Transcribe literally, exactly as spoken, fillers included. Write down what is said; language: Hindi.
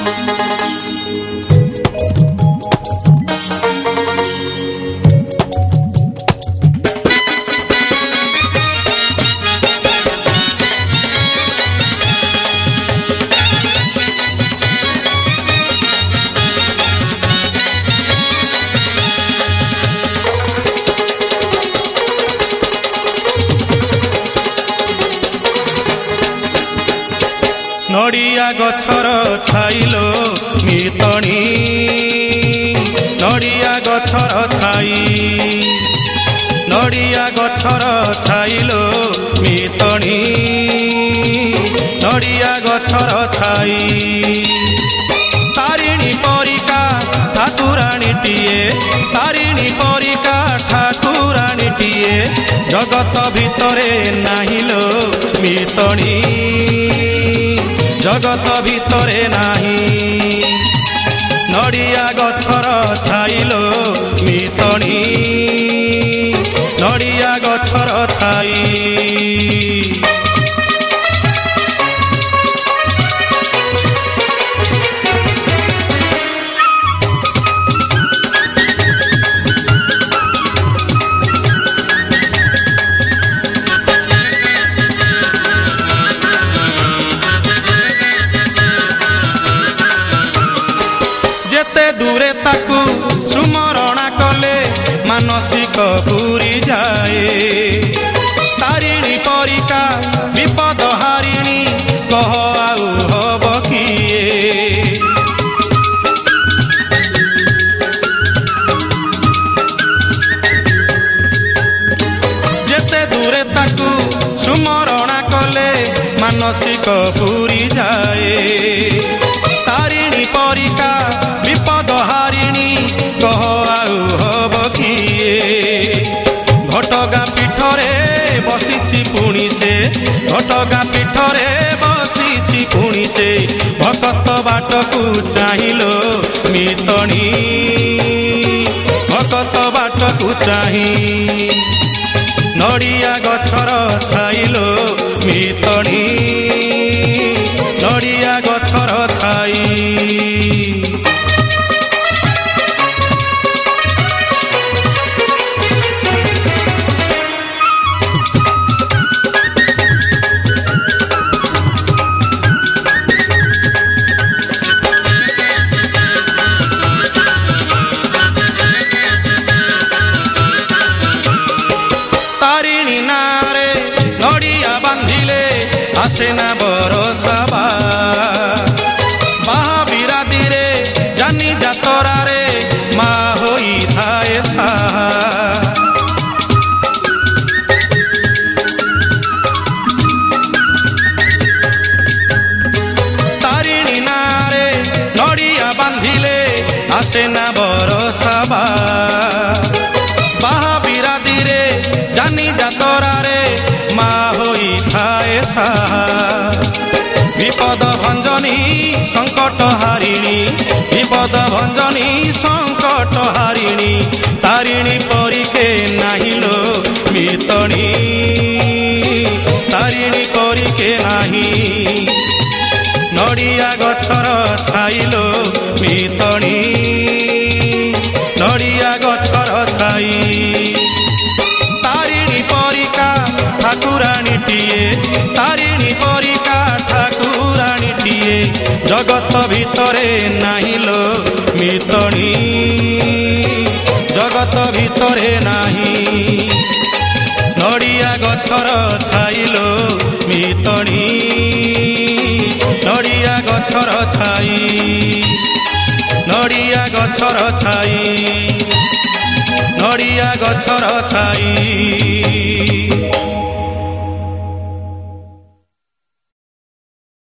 नड़िया गछर छाइलो मितणी नड़िया गछर छाई नड़िया गछर छाइलो मितणी नड़िया गछर छाई तारिणी परिका ठाकुराणीटीए तारिणी परिका ठाकुराणीटीए जगत भितरे नाहिलो मितणी जगत भितरे नाही नड़िया गछर छाइलो मितणी नड़िया गछर छाई दूरे ताकू सुमरणा कले मानसिक पूरी जाए तारिणी परिका विपद हारिणी कह आउ हब किए जेते दूरे ताकू सुमरणा कले मानसिक पूरी जाए तारिणी परिका विपद हारिणी कह आउ हब किए घटगाँ पीठरे बसिछि पुणी से घटगाँ पीठरे बसिछि पुणी से भगत बाटकू चाहिलो मितणी भगत बाटकू चाही नड़िया गछर छाइलो मितणी नड़िया गछर छाई तारिणी नारे नड़िया बांधिले आसेना बरसाबा बाहा बिरादी रे जानी जातरा रे मा होई थाए साहा तारिणी नारे नड़िया बांधिले आसेना बरसाबा बाहा बिरादी रे जानी जातरा रे मा होई थाए साहा विपद भंजनी संकट हारिणी विपद भंजनी संकट हारिणी तारिणी परिके नाहिलो मितणी तारिणी परिके नाही नड़िया गछर छाइलो मितणी नड़िया गछर छाई तारिणी परिका ठाकुराणीटीए तारिणी परिका ठाकुराणीटीए जगत भितरे नाहिलो मितणी जगत भितरे नाही नड़िया गछर छाइलो मितणी नड़िया गछर छाई नड़िया गछर छाई नड़िया गछर छाई।